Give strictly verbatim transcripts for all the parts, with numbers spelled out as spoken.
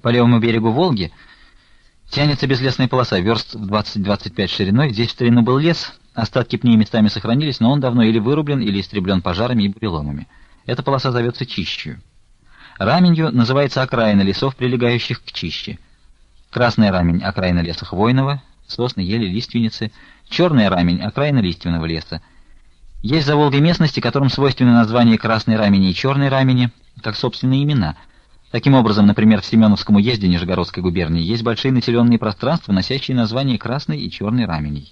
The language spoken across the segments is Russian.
По левому берегу Волги тянется безлесная полоса, верст в двадцать-двадцать пять шириной. Здесь в старину был лес, остатки пней местами сохранились, но он давно или вырублен, или истреблен пожарами и буреломами. Эта полоса зовется Чищью. Раменью называется окраина лесов, прилегающих к Чище. Красная рамень — окраина леса хвойного, сосны, ели, лиственницы. Черная рамень — окраина лиственного леса. Есть за Волгой местности, которым свойственны названия Красной рамени и Черной рамени, как собственные имена. Таким образом, например, в Семеновском уезде Нижегородской губернии есть большие населенные пространства, носящие названия Красной и Черной раменей.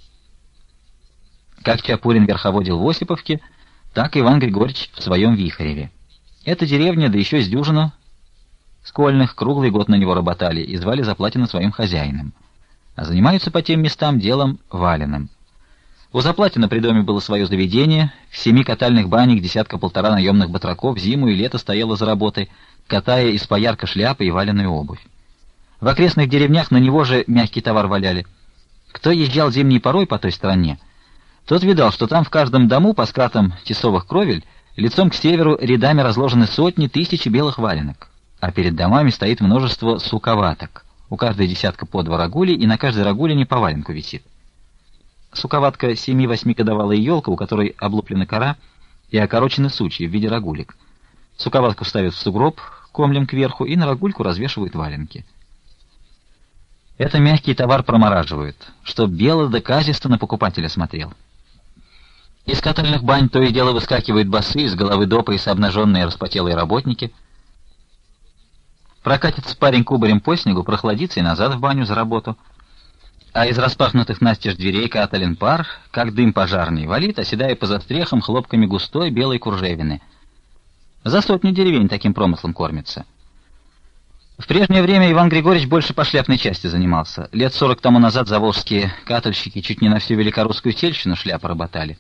Как Чапурин верховодил в Осиповке, так Иван Григорьевич в своем Вихареве. Эта деревня, да еще с дюжину скольных, круглый год на него работали и звали Заплатина своим хозяином. А занимаются по тем местам делом валеным. У Заплатина при доме было свое заведение, в семи катальных банях десятка-полтора наемных батраков зиму и лето стояло за работой, катая из поярка шляпы и валеную обувь. В окрестных деревнях на него же мягкий товар валяли. Кто езжал зимней порой по той стороне, тот видал, что там в каждом дому по скатам тесовых кровель лицом к северу рядами разложены сотни, тысячи белых валенок, а перед домами стоит множество суковаток. У каждой десятка по два рагули, и на каждой рагулине по валенку висит. Суковатка — семи-восьмигодовалая елка, у которой облуплена кора и окорочены сучья в виде рагулек. Суковатку ставят в сугроб комлем кверху и на рагульку развешивают валенки. Это мягкий товар промораживают, чтоб бело да казисто на покупателя смотрел. Из катальных бань то и дело выскакивают басы, из головы до пояса обнаженные распотелые работники. Прокатится парень кубарем по снегу, прохладится и назад в баню за работу. А из распахнутых настежь дверей катален пар, как дым пожарный, валит, оседая по застрехам хлопками густой белой куржевины. За сотню деревень таким промыслом кормится. В прежнее время Иван Григорьевич больше по шляпной части занимался. Лет сорок тому назад заволжские катальщики чуть не на всю великорусскую сельщину шляпы работали.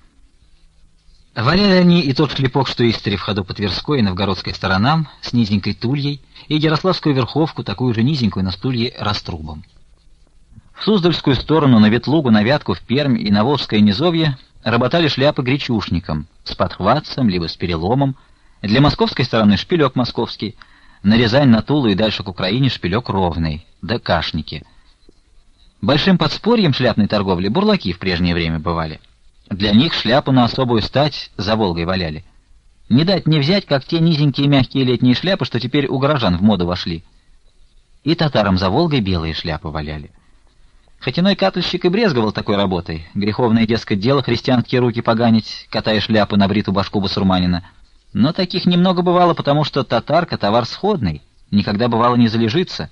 Валяли они и тот шлепок, что истори в ходу по Тверской и Новгородской сторонам, с низенькой тульей, и Ярославскую верховку, такую же низенькую, на стулье раструбом. В Суздальскую сторону, на Ветлугу, на Вятку, в Пермь и на Волжское низовье работали шляпы гречушником, с подхватцем, либо с переломом. Для московской стороны шпилек московский, на Рязань, на Тулу и дальше к Украине шпилек ровный, да кашники. Большим подспорьем шляпной торговли бурлаки в прежнее время бывали. Для них шляпу на особую стать за Волгой валяли. Не дать не взять, как те низенькие мягкие летние шляпы, что теперь у горожан в моду вошли. И татарам за Волгой белые шляпы валяли. Хоть иной катальщик и брезговал такой работой, греховное, дескать, дело христианские руки поганить, катая шляпу на бриту башку басурманина, но таких немного бывало, потому что татарка — товар сходный, никогда бывало не залежится.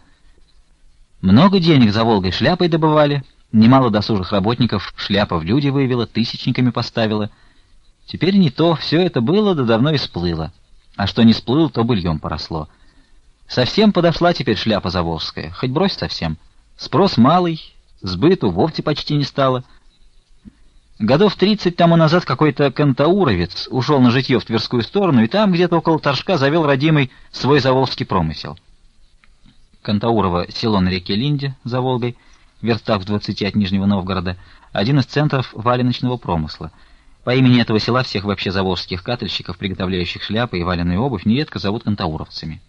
Много денег за Волгой шляпой добывали, немало досужих работников шляпа в люди вывела, тысячниками поставила. Теперь не то, все это было, да давно и сплыло. А что не сплыло, то быльем поросло. Совсем подошла теперь шляпа заволжская, хоть брось совсем. Спрос малый, сбыту вовсе почти не стало. Годов тридцать тому назад какой-то кантауровец ушел на житье в Тверскую сторону, и там где-то около Торжка завел родимый свой заволжский промысел. Кантаурово — село на реке Линде, за Волгой, в верстах в двадцати от Нижнего Новгорода, один из центров валеночного промысла. По имени этого села всех вообще заволжских катальщиков, приготовляющих шляпы и валеную обувь, нередко зовут кантауровцами.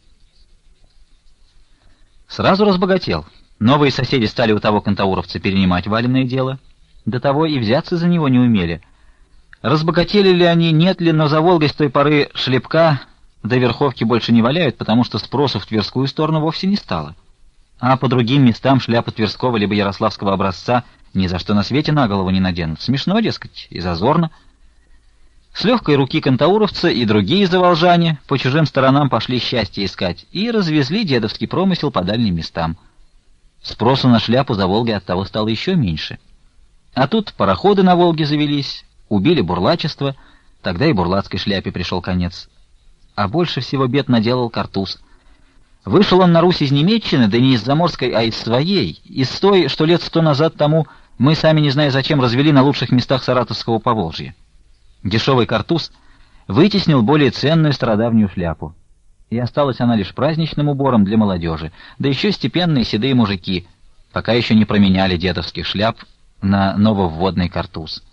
Сразу разбогател. Новые соседи стали у того кантауровца перенимать валенное дело. До того и взяться за него не умели. Разбогатели ли они, нет ли, но за Волгой с той поры шлепка до верховки больше не валяют, потому что спросу в Тверскую сторону вовсе не стало. А по другим местам шляпы Тверского либо Ярославского образца ни за что на свете на голову не наденут. Смешно, дескать, и зазорно. С легкой руки кантауровца и другие заволжане по чужим сторонам пошли счастье искать и развезли дедовский промысел по дальним местам. Спросу на шляпу за Волгой оттого стало еще меньше. А тут пароходы на Волге завелись, убили бурлачество, тогда и бурлацкой шляпе пришел конец. А больше всего бед наделал картуз. Вышел он на Русь из немецчины, да не из заморской, а из своей, из той, что лет сто назад тому мы, сами не зная зачем, развели на лучших местах саратовского Поволжья. Дешевый картуз вытеснил более ценную стародавнюю шляпу. И осталась она лишь праздничным убором для молодежи, да еще степенные седые мужики, пока еще не променяли дедовских шляп на нововводный картуз.